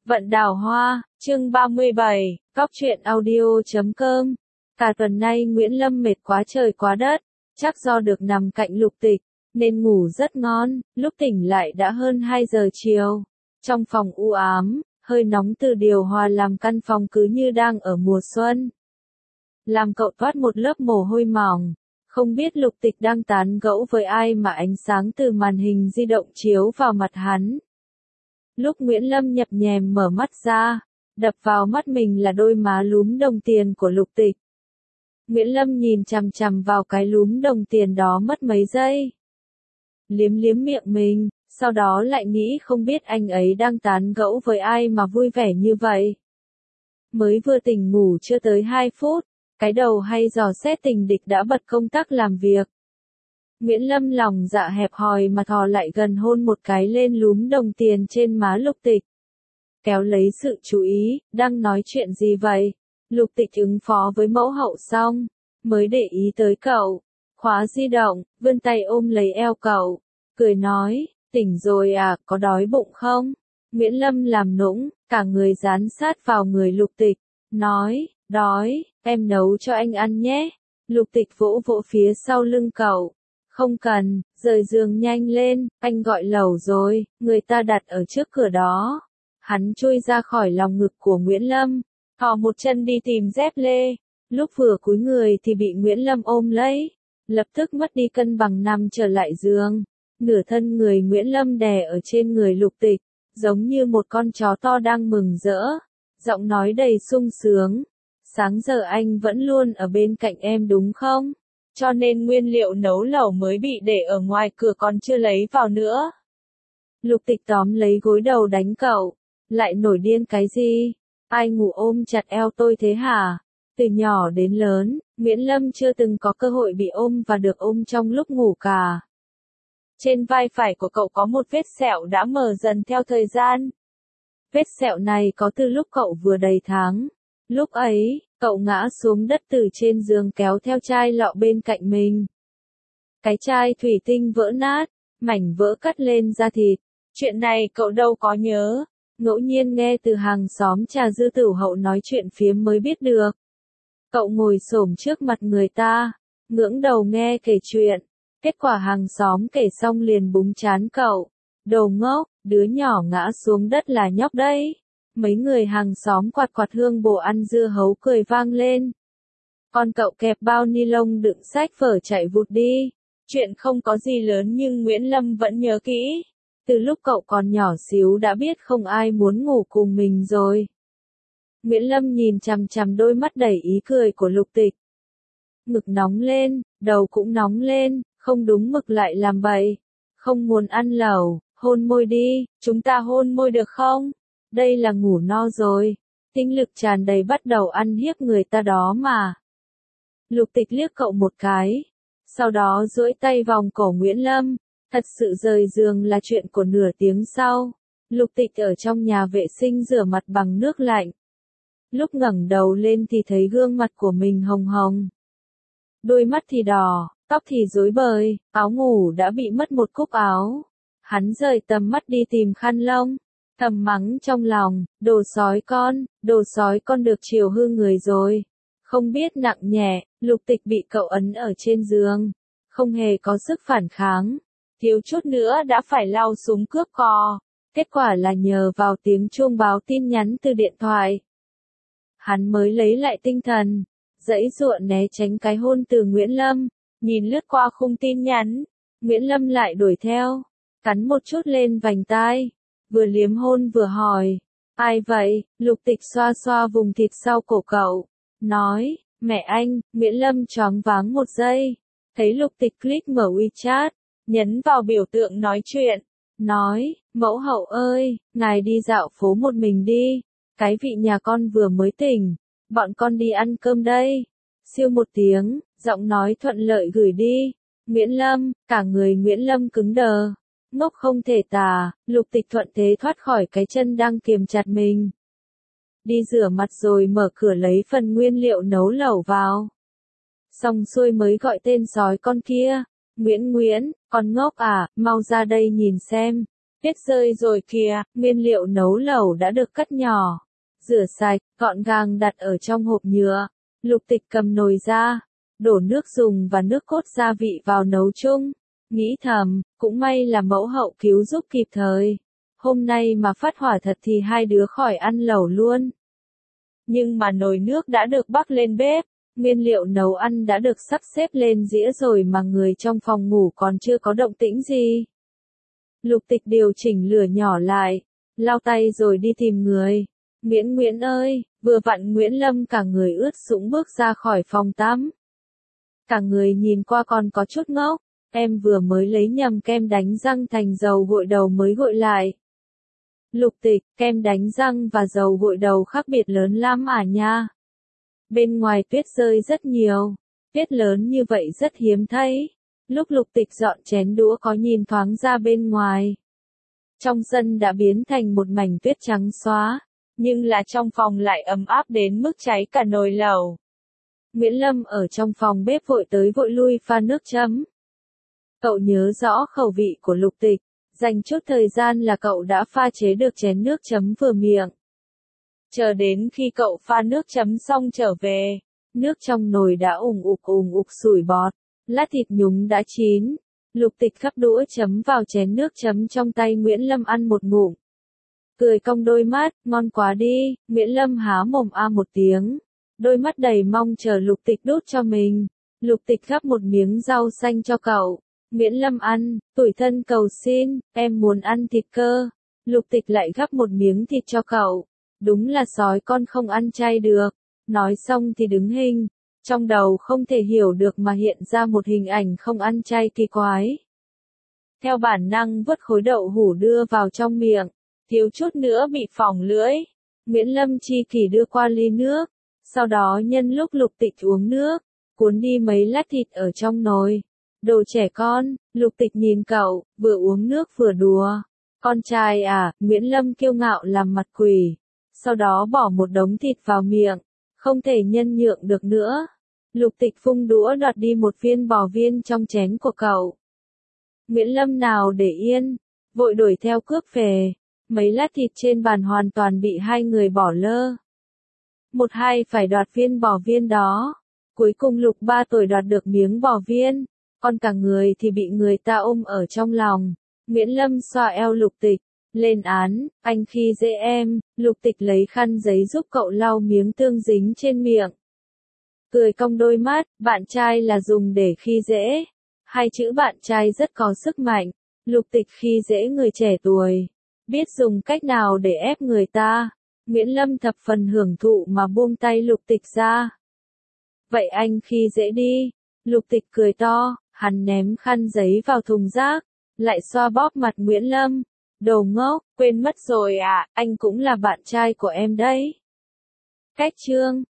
Vận đào hoa, chương 37, góc truyện audio.com. Cả tuần nay Nguyễn Lâm mệt quá trời quá đất, chắc do được nằm cạnh Lục Tịch, nên ngủ rất ngon, lúc tỉnh lại đã hơn 2 giờ chiều. Trong phòng u ám, hơi nóng từ điều hòa làm căn phòng cứ như đang ở mùa xuân. Làm cậu toát một lớp mồ hôi mỏng, không biết Lục Tịch đang tán gẫu với ai mà ánh sáng từ màn hình di động chiếu vào mặt hắn. Lúc Nguyễn Lâm nhập nhèm mở mắt ra, đập vào mắt mình là đôi má lúm đồng tiền của Lục Tịch. Nguyễn Lâm nhìn chằm chằm vào cái lúm đồng tiền đó mất mấy giây. Liếm liếm miệng mình, sau đó lại nghĩ không biết anh ấy đang tán gẫu với ai mà vui vẻ như vậy. Mới vừa tỉnh ngủ chưa tới 2 phút, cái đầu hay dò xét tình địch đã bật công tắc làm việc. Nguyễn Lâm lòng dạ hẹp hòi mà thò lại gần hôn một cái lên lúm đồng tiền trên má Lục Tịch. Kéo lấy sự chú ý, đang nói chuyện gì vậy? Lục Tịch ứng phó với mẫu hậu xong, mới để ý tới cậu. Khóa di động, vươn tay ôm lấy eo cậu, cười nói, tỉnh rồi à, có đói bụng không? Nguyễn Lâm làm nũng, cả người dán sát vào người Lục Tịch, nói, đói, em nấu cho anh ăn nhé. Lục Tịch vỗ vỗ phía sau lưng cậu. Không cần, rời giường nhanh lên, anh gọi lẩu rồi, người ta đặt ở trước cửa đó. Hắn chui ra khỏi lòng ngực của Nguyễn Lâm, thò một chân đi tìm dép lê. Lúc vừa cúi người thì bị Nguyễn Lâm ôm lấy, lập tức mất đi cân bằng nằm trở lại giường. Nửa thân người Nguyễn Lâm đè ở trên người Lục Tịch, giống như một con chó to đang mừng rỡ. Giọng nói đầy sung sướng. Sáng giờ anh vẫn luôn ở bên cạnh em đúng không? Cho nên nguyên liệu nấu lẩu mới bị để ở ngoài cửa còn chưa lấy vào nữa. Lục Tịch tóm lấy gối đầu đánh cậu. Lại nổi điên cái gì? Ai ngủ ôm chặt eo tôi thế hả? Từ nhỏ đến lớn, Nguyễn Lâm chưa từng có cơ hội bị ôm và được ôm trong lúc ngủ cả. Trên vai phải của cậu có một vết sẹo đã mở dần theo thời gian. Vết sẹo này có từ lúc cậu vừa đầy tháng. Lúc ấy, cậu ngã xuống đất từ trên giường kéo theo chai lọ bên cạnh mình. Cái chai thủy tinh vỡ nát, mảnh vỡ cắt lên da thịt. Chuyện này cậu đâu có nhớ. Ngẫu nhiên nghe từ hàng xóm Trà Dư Tửu Hậu nói chuyện phiếm mới biết được. Cậu ngồi xổm trước mặt người ta, ngưỡng đầu nghe kể chuyện. Kết quả hàng xóm kể xong liền búng trán cậu. Đồ ngốc, đứa nhỏ ngã xuống đất là nhóc đấy. Mấy người hàng xóm quạt quạt hương bồ ăn dưa hấu cười vang lên. Con cậu kẹp bao ni lông đựng sách vở chạy vụt đi. Chuyện không có gì lớn nhưng Nguyễn Lâm vẫn nhớ kỹ. Từ lúc cậu còn nhỏ xíu đã biết không ai muốn ngủ cùng mình rồi. Nguyễn Lâm nhìn chằm chằm đôi mắt đầy ý cười của Lục Tịch. Ngực nóng lên, đầu cũng nóng lên, không đúng mực lại làm bậy. Không muốn ăn lẩu, hôn môi đi, chúng ta hôn môi được không? Đây là ngủ no rồi. Tinh lực tràn đầy bắt đầu ăn hiếp người ta đó mà. Lục Tịch liếc cậu một cái. Sau đó duỗi tay vòng cổ Nguyễn Lâm. Thật sự rời giường là chuyện của nửa tiếng sau. Lục Tịch ở trong nhà vệ sinh rửa mặt bằng nước lạnh. Lúc ngẩng đầu lên thì thấy gương mặt của mình hồng hồng. Đôi mắt thì đỏ, tóc thì rối bời, áo ngủ đã bị mất một cúc áo. Hắn rời tầm mắt đi tìm khăn lông. Thầm mắng trong lòng, đồ sói con được chiều hư người rồi. Không biết nặng nhẹ, Lục Tịch bị cậu ấn ở trên giường. Không hề có sức phản kháng. Thiếu chút nữa đã phải lao súng cướp cò. Kết quả là nhờ vào tiếng chuông báo tin nhắn từ điện thoại. Hắn mới lấy lại tinh thần. Giãy giụa né tránh cái hôn từ Nguyễn Lâm. Nhìn lướt qua khung tin nhắn. Nguyễn Lâm lại đuổi theo. Cắn một chút lên vành tai. Vừa liếm hôn vừa hỏi. Ai vậy? Lục Tịch xoa xoa vùng thịt sau cổ cậu. Nói, mẹ anh. Nguyễn Lâm choáng váng một giây. Thấy Lục Tịch click mở WeChat. Nhấn vào biểu tượng nói chuyện. Nói, mẫu hậu ơi, ngài đi dạo phố một mình đi. Cái vị nhà con vừa mới tỉnh. Bọn con đi ăn cơm đây. Siêu một tiếng, giọng nói thuận lợi gửi đi. Nguyễn Lâm, cả người Nguyễn Lâm cứng đờ. Ngốc không thể tả, Lục Tịch thuận thế thoát khỏi cái chân đang kiềm chặt mình. Đi rửa mặt rồi mở cửa lấy phần nguyên liệu nấu lẩu vào. Xong xuôi mới gọi tên sói con kia. Nguyễn, con ngốc à, mau ra đây nhìn xem. Tuyết rơi rồi kìa, nguyên liệu nấu lẩu đã được cắt nhỏ, rửa sạch, gọn gàng đặt ở trong hộp nhựa. Lục Tịch cầm nồi ra, đổ nước dùng và nước cốt gia vị vào nấu chung. Nghĩ thầm, cũng may là mẫu hậu cứu giúp kịp thời. Hôm nay mà phát hỏa thật thì hai đứa khỏi ăn lẩu luôn. Nhưng mà nồi nước đã được bắc lên bếp, nguyên liệu nấu ăn đã được sắp xếp lên dĩa rồi mà người trong phòng ngủ còn chưa có động tĩnh gì. Lục Tịch điều chỉnh lửa nhỏ lại, lau tay rồi đi tìm người. Nguyễn ơi, vừa vặn Nguyễn Lâm cả người ướt sũng bước ra khỏi phòng tắm. Cả người nhìn qua còn có chút ngốc, em vừa mới lấy nhầm kem đánh răng thành dầu gội đầu mới gội lại. Lục Tịch, kem đánh răng và dầu gội đầu khác biệt lớn lắm à nha. Bên ngoài tuyết rơi rất nhiều, tuyết lớn như vậy rất hiếm thấy. Lúc Lục Tịch dọn chén đũa có nhìn thoáng ra bên ngoài. Trong sân đã biến thành một mảnh tuyết trắng xóa, nhưng là trong phòng lại ấm áp đến mức cháy cả nồi lẩu. Nguyễn Lâm ở trong phòng bếp vội tới vội lui pha nước chấm. Cậu nhớ rõ khẩu vị của Lục Tịch, dành chút thời gian là cậu đã pha chế được chén nước chấm vừa miệng. Chờ đến khi cậu pha nước chấm xong trở về, nước trong nồi đã ủng ục sủi bọt, lát thịt nhúng đã chín. Lục Tịch gắp đũa chấm vào chén nước chấm trong tay Nguyễn Lâm ăn một ngụm. Cười cong đôi mắt, ngon quá đi, Nguyễn Lâm há mồm a một tiếng. Đôi mắt đầy mong chờ Lục Tịch đút cho mình. Lục Tịch gắp một miếng rau xanh cho cậu. Nguyễn Lâm ăn, tủi thân cầu xin, em muốn ăn thịt cơ. Lục Tịch lại gắp một miếng thịt cho cậu. Đúng là sói con không ăn chay được. Nói xong thì đứng hình. Trong đầu không thể hiểu được mà hiện ra một hình ảnh không ăn chay kỳ quái. Theo bản năng vứt khối đậu hũ đưa vào trong miệng, thiếu chút nữa bị phỏng lưỡi. Nguyễn Lâm chi kỷ đưa qua ly nước, sau đó nhân lúc Lục Tịch uống nước, cuốn đi mấy lát thịt ở trong nồi. Đồ trẻ con, Lục Tịch nhìn cậu, vừa uống nước vừa đùa. Con trai à, Nguyễn Lâm kiêu ngạo làm mặt quỷ, sau đó bỏ một đống thịt vào miệng, không thể nhân nhượng được nữa. Lục Tịch vung đũa đoạt đi một viên bò viên trong chén của cậu. Nguyễn Lâm nào để yên, vội đuổi theo cướp về. Mấy lát thịt trên bàn hoàn toàn bị hai người bỏ lơ. Một hai phải đoạt viên bò viên đó. Cuối cùng Lục Ba tuổi đoạt được miếng bò viên, còn cả người thì bị người ta ôm ở trong lòng. Nguyễn Lâm xoa eo Lục Tịch, lên án, anh khi dễ em. Lục Tịch lấy khăn giấy giúp cậu lau miếng tương dính trên miệng. Cười cong đôi mắt, bạn trai là dùng để khi dễ. Hai chữ bạn trai rất có sức mạnh. Lục Tịch khi dễ người trẻ tuổi, biết dùng cách nào để ép người ta. Nguyễn Lâm thập phần hưởng thụ mà buông tay Lục Tịch ra. Vậy anh khi dễ đi. Lục Tịch cười to, hắn ném khăn giấy vào thùng rác, lại xoa bóp mặt Nguyễn Lâm. Đồ ngốc, quên mất rồi à, anh cũng là bạn trai của em đấy. Cách chương